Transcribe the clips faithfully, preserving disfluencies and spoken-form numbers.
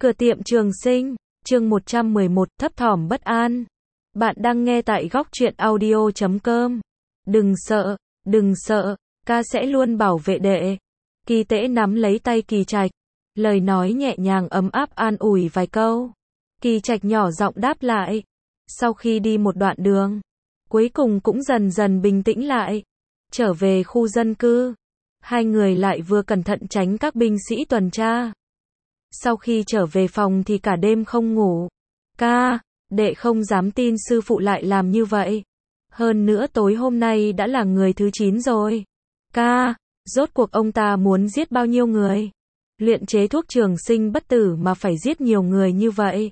Cửa tiệm Trường Sinh, chương một trăm mười một, thấp thỏm bất an. Bạn đang nghe tại góc truyện audio chấm com. Đừng sợ, đừng sợ, ca sẽ luôn bảo vệ đệ. Kỳ Tễ nắm lấy tay Kỳ Trạch, lời nói nhẹ nhàng ấm áp an ủi vài câu. Kỳ Trạch nhỏ giọng đáp lại. Sau khi đi một đoạn đường, cuối cùng cũng dần dần bình tĩnh lại. Trở về khu dân cư, hai người lại vừa cẩn thận tránh các binh sĩ tuần tra. Sau khi trở về phòng thì cả đêm không ngủ. Ca, đệ không dám tin sư phụ lại làm như vậy. Hơn nữa tối hôm nay đã là người thứ chín rồi. Ca, rốt cuộc ông ta muốn giết bao nhiêu người? Luyện chế thuốc trường sinh bất tử mà phải giết nhiều người như vậy.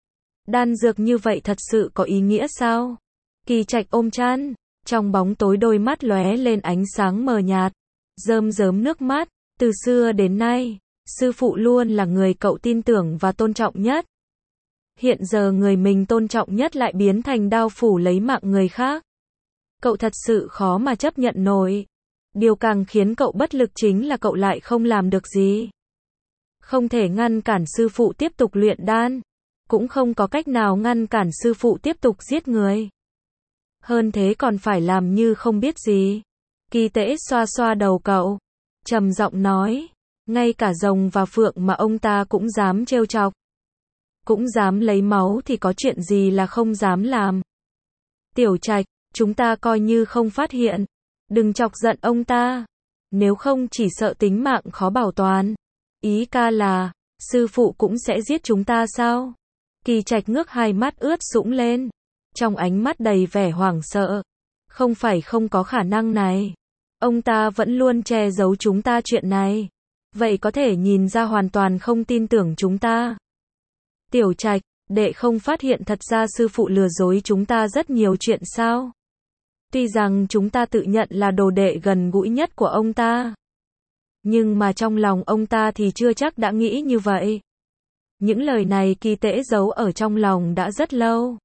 Đan dược như vậy thật sự có ý nghĩa sao? Kỳ Trạch ôm chăn, trong bóng tối đôi mắt lóe lên ánh sáng mờ nhạt, rơm rớm nước mắt. Từ xưa đến nay, sư phụ luôn là người cậu tin tưởng và tôn trọng nhất. Hiện giờ người mình tôn trọng nhất lại biến thành đao phủ lấy mạng người khác. Cậu thật sự khó mà chấp nhận nổi. Điều càng khiến cậu bất lực chính là cậu lại không làm được gì. Không thể ngăn cản sư phụ tiếp tục luyện đan, cũng không có cách nào ngăn cản sư phụ tiếp tục giết người. Hơn thế còn phải làm như không biết gì. Kỳ Tễ xoa xoa đầu cậu, trầm giọng nói, ngay cả rồng và phượng mà ông ta cũng dám trêu chọc, cũng dám lấy máu thì có chuyện gì là không dám làm. Tiểu Trạch, chúng ta coi như không phát hiện, đừng chọc giận ông ta, nếu không chỉ sợ tính mạng khó bảo toàn. Ý ca là, sư phụ cũng sẽ giết chúng ta sao? Kỳ Trạch ngước hai mắt ướt sũng lên, trong ánh mắt đầy vẻ hoảng sợ. Không phải không có khả năng này. Ông ta vẫn luôn che giấu chúng ta chuyện này. Vậy có thể nhìn ra hoàn toàn không tin tưởng chúng ta. Tiểu Trạch, đệ không phát hiện thật ra sư phụ lừa dối chúng ta rất nhiều chuyện sao? Tuy rằng chúng ta tự nhận là đồ đệ gần gũi nhất của ông ta, nhưng mà trong lòng ông ta thì chưa chắc đã nghĩ như vậy. Những lời này Kỳ Tễ giấu ở trong lòng đã rất lâu.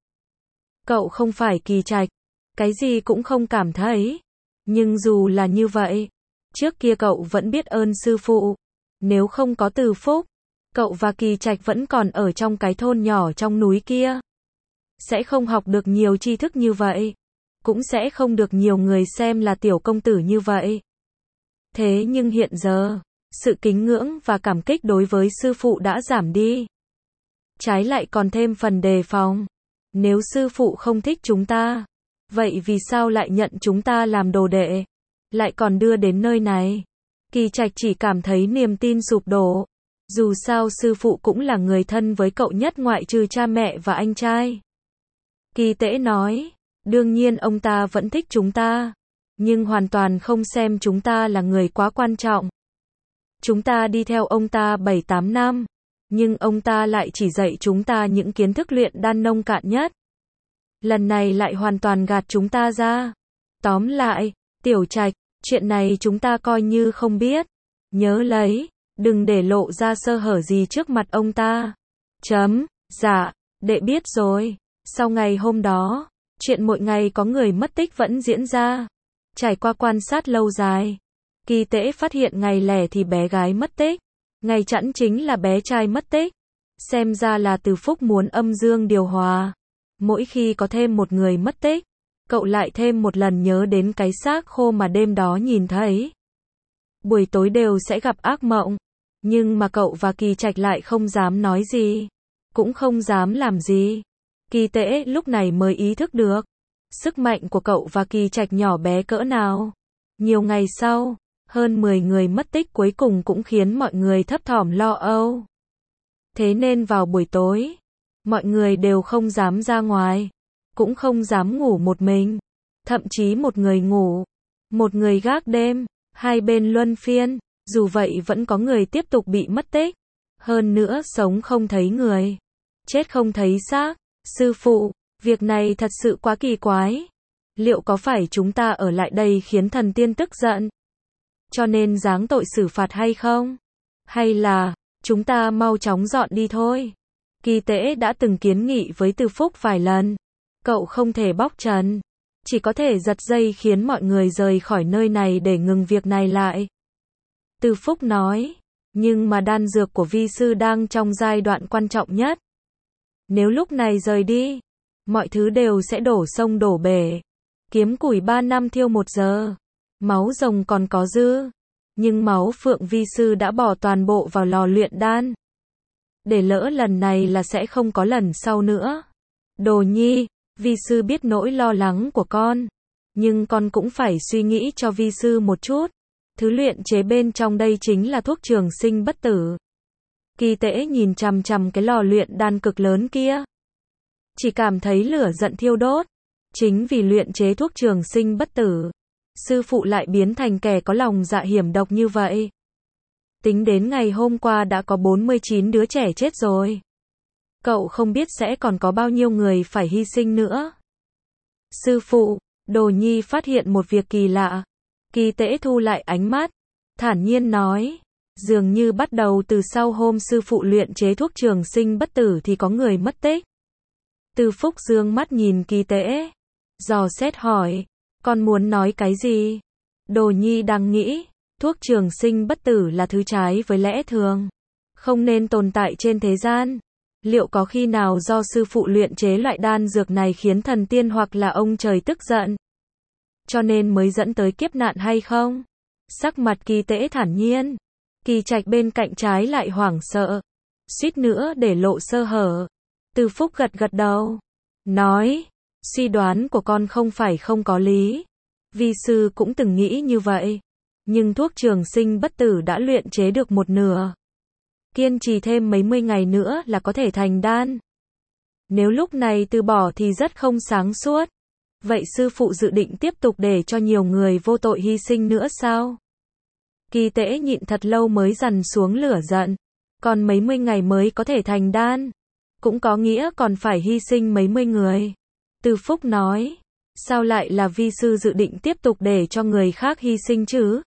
Cậu không phải Kỳ Trạch, cái gì cũng không cảm thấy. Nhưng dù là như vậy, trước kia cậu vẫn biết ơn sư phụ. Nếu không có Từ Phúc, cậu và Kỳ Trạch vẫn còn ở trong cái thôn nhỏ trong núi kia. Sẽ không học được nhiều tri thức như vậy. Cũng sẽ không được nhiều người xem là tiểu công tử như vậy. Thế nhưng hiện giờ, sự kính ngưỡng và cảm kích đối với sư phụ đã giảm đi. Trái lại còn thêm phần đề phòng. Nếu sư phụ không thích chúng ta, vậy vì sao lại nhận chúng ta làm đồ đệ? Lại còn đưa đến nơi này? Kỳ Trạch chỉ cảm thấy niềm tin sụp đổ. Dù sao sư phụ cũng là người thân với cậu nhất ngoại trừ cha mẹ và anh trai. Kỳ Tễ nói, đương nhiên ông ta vẫn thích chúng ta, nhưng hoàn toàn không xem chúng ta là người quá quan trọng. Chúng ta đi theo ông ta bảy tám năm, nhưng ông ta lại chỉ dạy chúng ta những kiến thức luyện đan nông cạn nhất. Lần này lại hoàn toàn gạt chúng ta ra. Tóm lại, Tiểu Trạch, chuyện này chúng ta coi như không biết. Nhớ lấy, đừng để lộ ra sơ hở gì trước mặt ông ta. Chấm, dạ, đệ biết rồi. Sau ngày hôm đó, chuyện mỗi ngày có người mất tích vẫn diễn ra. Trải qua quan sát lâu dài, Kỳ Tễ phát hiện ngày lẻ thì bé gái mất tích, ngày chẵn chính là bé trai mất tích. Xem ra là Từ Phúc muốn âm dương điều hòa. Mỗi khi có thêm một người mất tích, cậu lại thêm một lần nhớ đến cái xác khô mà đêm đó nhìn thấy. Buổi tối đều sẽ gặp ác mộng, nhưng mà cậu và Kỳ Trạch lại không dám nói gì, cũng không dám làm gì. Kỳ Tễ lúc này mới ý thức được sức mạnh của cậu và Kỳ Trạch nhỏ bé cỡ nào. Nhiều ngày sau, hơn mười người mất tích cuối cùng cũng khiến mọi người thấp thỏm lo âu. Thế nên vào buổi tối, mọi người đều không dám ra ngoài, cũng không dám ngủ một mình. Thậm chí một người ngủ, một người gác đêm, hai bên luân phiên. Dù vậy vẫn có người tiếp tục bị mất tích. Hơn nữa sống không thấy người, chết không thấy xác. Sư phụ, việc này thật sự quá kỳ quái. Liệu có phải chúng ta ở lại đây khiến thần tiên tức giận, cho nên giáng tội xử phạt hay không? Hay là, chúng ta mau chóng dọn đi thôi? Kỳ Tễ đã từng kiến nghị với Từ Phúc vài lần. Cậu không thể bóc trần, chỉ có thể giật dây khiến mọi người rời khỏi nơi này để ngừng việc này lại. Từ Phúc nói, Nhưng mà đan dược của vi sư đang trong giai đoạn quan trọng nhất. Nếu lúc này rời đi, mọi thứ đều sẽ đổ sông đổ bể. Kiếm củi ba năm thiêu một giờ. Máu rồng còn có dư. Nhưng máu phượng vi sư đã bỏ toàn bộ vào lò luyện đan. Để lỡ lần này là sẽ không có lần sau nữa. Đồ nhi, vi sư biết nỗi lo lắng của con. Nhưng con cũng phải suy nghĩ cho vi sư một chút. Thứ luyện chế bên trong đây chính là thuốc trường sinh bất tử. Kỳ Tễ nhìn chằm chằm cái lò luyện đan cực lớn kia. Chỉ cảm thấy lửa giận thiêu đốt. Chính vì luyện chế thuốc trường sinh bất tử, sư phụ lại biến thành kẻ có lòng dạ hiểm độc như vậy. Tính đến ngày hôm qua đã có bốn mươi chín đứa trẻ chết rồi. Cậu không biết sẽ còn có bao nhiêu người phải hy sinh nữa. Sư phụ, Đồ nhi phát hiện một việc kỳ lạ. Kỳ Tễ thu lại ánh mắt, thản nhiên nói. Dường như bắt đầu từ sau hôm sư phụ luyện chế thuốc trường sinh bất tử thì có người mất tích. Từ Phúc dương mắt nhìn Kỳ Tễ, dò xét hỏi, con muốn nói cái gì? Đồ nhi đang nghĩ, thuốc trường sinh bất tử là thứ trái với lẽ thường, không nên tồn tại trên thế gian. Liệu có khi nào do sư phụ luyện chế loại đan dược này khiến thần tiên hoặc là ông trời tức giận, cho nên mới dẫn tới kiếp nạn hay không? Sắc mặt Kỳ Tễ thản nhiên. Kỳ Trạch bên cạnh trái lại hoảng sợ, suýt nữa để lộ sơ hở. Từ Phúc gật gật đầu, nói, suy đoán của con không phải không có lý. Vi sư cũng từng nghĩ như vậy. Nhưng thuốc trường sinh bất tử đã luyện chế được một nửa. Kiên trì thêm mấy mươi ngày nữa là có thể thành đan. Nếu lúc này từ bỏ thì rất không sáng suốt. Vậy sư phụ dự định tiếp tục để cho nhiều người vô tội hy sinh nữa sao? Kỳ Tễ nhịn thật lâu mới dằn xuống lửa giận. Còn mấy mươi ngày mới có thể thành đan. Cũng có nghĩa còn phải hy sinh mấy mươi người. Từ Phúc nói, sao lại là vi sư dự định tiếp tục để cho người khác hy sinh chứ?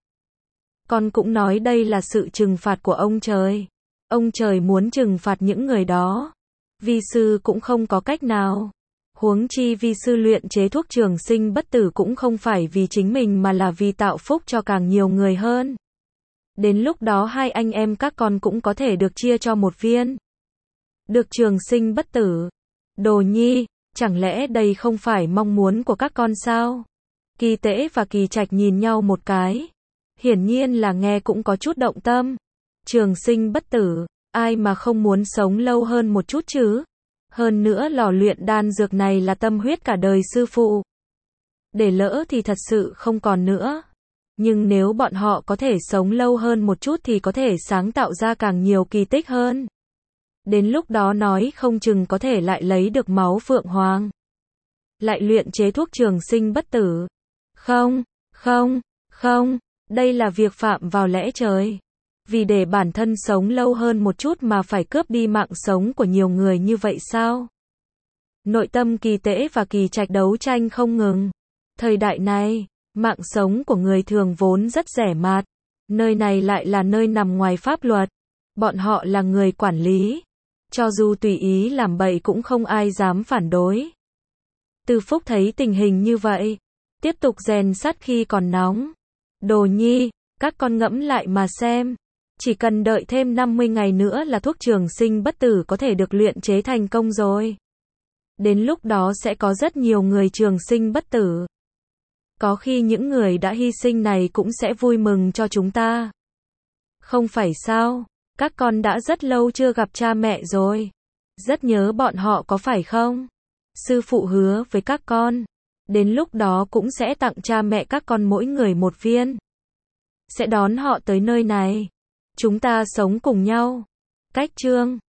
Con cũng nói đây là sự trừng phạt của ông trời. Ông trời muốn trừng phạt những người đó. Vi sư cũng không có cách nào. Huống chi vi sư luyện chế thuốc trường sinh bất tử cũng không phải vì chính mình mà là vì tạo phúc cho càng nhiều người hơn. Đến lúc đó hai anh em các con cũng có thể được chia cho một viên. Được trường sinh bất tử. Đồ nhi, chẳng lẽ đây không phải mong muốn của các con sao? Kỳ Tễ và Kỳ Trạch nhìn nhau một cái. Hiển nhiên là nghe cũng có chút động tâm. Trường sinh bất tử, ai mà không muốn sống lâu hơn một chút chứ? Hơn nữa lò luyện đan dược này là tâm huyết cả đời sư phụ. Để lỡ thì thật sự không còn nữa. Nhưng nếu bọn họ có thể sống lâu hơn một chút thì có thể sáng tạo ra càng nhiều kỳ tích hơn. Đến lúc đó nói không chừng có thể lại lấy được máu phượng hoàng. Lại luyện chế thuốc trường sinh bất tử. Không, không, không, đây là việc phạm vào lẽ trời. Vì để bản thân sống lâu hơn một chút mà phải cướp đi mạng sống của nhiều người như vậy sao? Nội tâm Kỳ Tễ và Kỳ Trạch đấu tranh không ngừng. Thời đại này, mạng sống của người thường vốn rất rẻ mạt. Nơi này lại là nơi nằm ngoài pháp luật. Bọn họ là người quản lý. Cho dù tùy ý làm bậy cũng không ai dám phản đối. Từ Phúc thấy tình hình như vậy, tiếp tục rèn sắt khi còn nóng. Đồ nhi, các con ngẫm lại mà xem. Chỉ cần đợi thêm năm mươi ngày nữa là thuốc trường sinh bất tử có thể được luyện chế thành công rồi. Đến lúc đó sẽ có rất nhiều người trường sinh bất tử. Có khi những người đã hy sinh này cũng sẽ vui mừng cho chúng ta. Không phải sao? Các con đã rất lâu chưa gặp cha mẹ rồi. Rất nhớ bọn họ có phải không? Sư phụ hứa với các con. Đến lúc đó cũng sẽ tặng cha mẹ các con mỗi người một viên. Sẽ đón họ tới nơi này. Chúng ta sống cùng nhau. Cách chương